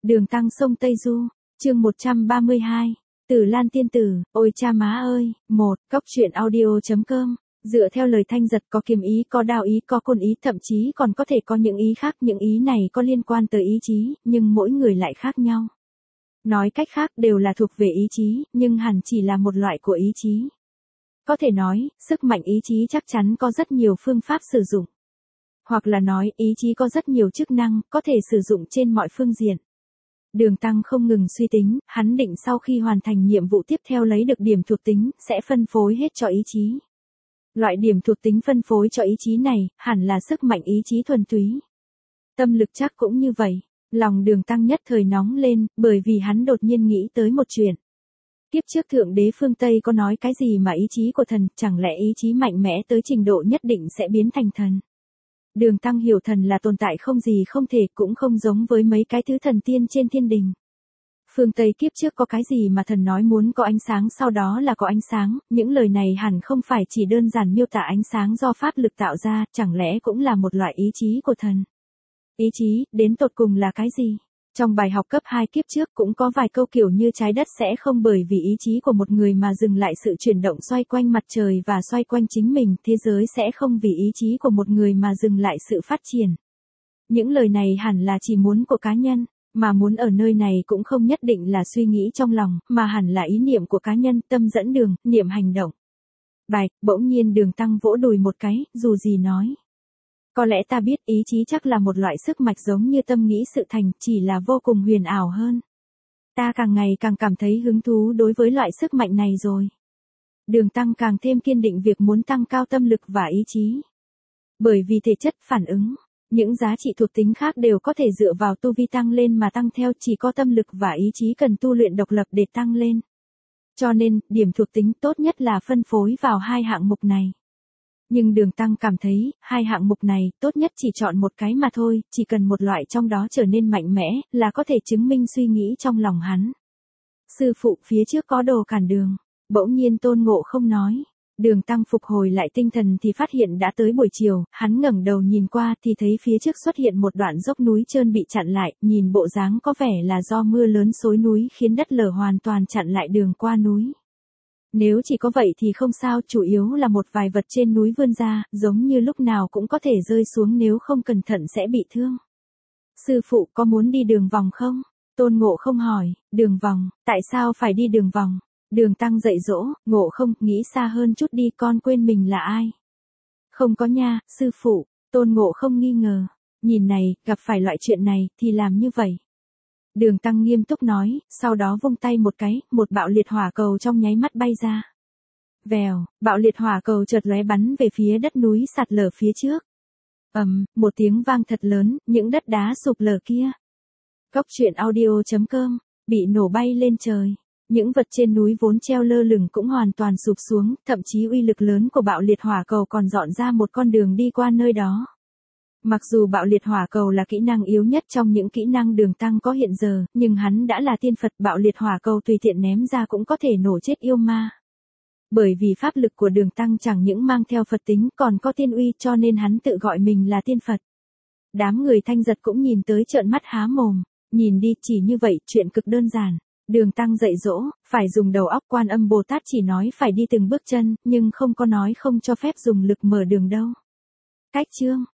Đường Tăng sông Tây Du, chương 132. Tử Lan tiên tử, ôi cha má ơi, Cóc truyện audio.com. Dựa theo lời Thanh Giật có kiềm ý, có đao ý, có côn ý, thậm chí còn có thể có những ý khác, những ý này có liên quan tới ý chí, nhưng mỗi người lại khác nhau. Nói cách khác đều là thuộc về ý chí, nhưng hẳn chỉ là một loại của ý chí. Có thể nói, sức mạnh ý chí chắc chắn có rất nhiều phương pháp sử dụng. Hoặc là nói, ý chí có rất nhiều chức năng, có thể sử dụng trên mọi phương diện. Đường Tăng không ngừng suy tính, hắn định sau khi hoàn thành nhiệm vụ tiếp theo lấy được điểm thuộc tính, sẽ phân phối hết cho ý chí. Loại điểm thuộc tính phân phối cho ý chí này, hẳn là sức mạnh ý chí thuần túy. Tâm lực chắc cũng như vậy. Lòng Đường Tăng nhất thời nóng lên, bởi vì hắn đột nhiên nghĩ tới một chuyện. Tiếp trước Thượng Đế phương Tây có nói cái gì mà ý chí của thần, chẳng lẽ ý chí mạnh mẽ tới trình độ nhất định sẽ biến thành thần. Đường Tăng hiểu thần là tồn tại không gì không thể, cũng không giống với mấy cái thứ thần tiên trên thiên đình. Phương Tây kiếp trước có cái gì mà thần nói muốn có ánh sáng sau đó là có ánh sáng, những lời này hẳn không phải chỉ đơn giản miêu tả ánh sáng do pháp lực tạo ra, chẳng lẽ cũng là một loại ý chí của thần. Ý chí, đến tột cùng là cái gì? Trong bài học cấp 2 kiếp trước cũng có vài câu kiểu như trái đất sẽ không bởi vì ý chí của một người mà dừng lại sự chuyển động xoay quanh mặt trời và xoay quanh chính mình, thế giới sẽ không vì ý chí của một người mà dừng lại sự phát triển. Những lời này hẳn là chỉ muốn của cá nhân, mà muốn ở nơi này cũng không nhất định là suy nghĩ trong lòng, mà hẳn là ý niệm của cá nhân, tâm dẫn đường, niệm hành động. Bỗng nhiên Đường Tăng vỗ đùi một cái, dù gì nói. Có lẽ ta biết ý chí chắc là một loại sức mạch giống như tâm nghĩ sự thành, chỉ là vô cùng huyền ảo hơn. Ta càng ngày càng cảm thấy hứng thú đối với loại sức mạnh này rồi. Đường Tăng càng thêm kiên định việc muốn tăng cao tâm lực và ý chí. Bởi vì thể chất phản ứng, những giá trị thuộc tính khác đều có thể dựa vào tu vi tăng lên mà tăng theo, chỉ có tâm lực và ý chí cần tu luyện độc lập để tăng lên. Cho nên, điểm thuộc tính tốt nhất là phân phối vào hai hạng mục này. Nhưng Đường Tăng cảm thấy, hai hạng mục này, tốt nhất chỉ chọn một cái mà thôi, chỉ cần một loại trong đó trở nên mạnh mẽ, là có thể chứng minh suy nghĩ trong lòng hắn. Sư phụ, phía trước có đồ cản đường. Bỗng nhiên Tôn Ngộ Không nói. Đường Tăng phục hồi lại tinh thần thì phát hiện đã tới buổi chiều, hắn ngẩng đầu nhìn qua thì thấy phía trước xuất hiện một đoạn dốc núi trơn bị chặn lại, nhìn bộ dáng có vẻ là do mưa lớn xối núi khiến đất lở hoàn toàn chặn lại đường qua núi. Nếu chỉ có vậy thì không sao, chủ yếu là một vài vật trên núi vươn ra, giống như lúc nào cũng có thể rơi xuống, nếu không cẩn thận sẽ bị thương. Sư phụ có muốn đi đường vòng không? Tôn Ngộ Không hỏi. Đường vòng, tại sao phải đi đường vòng? Đường Tăng dạy dỗ, Ngộ Không, nghĩ xa hơn chút đi, con quên mình là ai. Không có nha, sư phụ. Tôn Ngộ Không nghi ngờ. Nhìn này, gặp phải loại chuyện này, thì làm như vậy. Đường Tăng nghiêm túc nói, sau đó vung tay một cái, một bạo liệt hỏa cầu trong nháy mắt bay ra. Vèo, bạo liệt hỏa cầu chợt lóe bắn về phía đất núi sạt lở phía trước. Một tiếng vang thật lớn, những đất đá sụp lở kia. Cóc truyện audio.com, bị nổ bay lên trời. Những vật trên núi vốn treo lơ lửng cũng hoàn toàn sụp xuống, thậm chí uy lực lớn của bạo liệt hỏa cầu còn dọn ra một con đường đi qua nơi đó. Mặc dù bạo liệt hỏa cầu là kỹ năng yếu nhất trong những kỹ năng Đường Tăng có hiện giờ, nhưng hắn đã là tiên Phật, bạo liệt hỏa cầu tùy tiện ném ra cũng có thể nổ chết yêu ma. Bởi vì pháp lực của Đường Tăng chẳng những mang theo Phật tính còn có tiên uy, cho nên hắn tự gọi mình là tiên Phật. Đám người Thanh Giật cũng nhìn tới trợn mắt há mồm. Nhìn đi, chỉ như vậy, chuyện cực đơn giản. Đường Tăng dạy dỗ, phải dùng đầu óc. Quan Âm Bồ Tát chỉ nói phải đi từng bước chân, nhưng không có nói không cho phép dùng lực mở đường đâu. Cách chương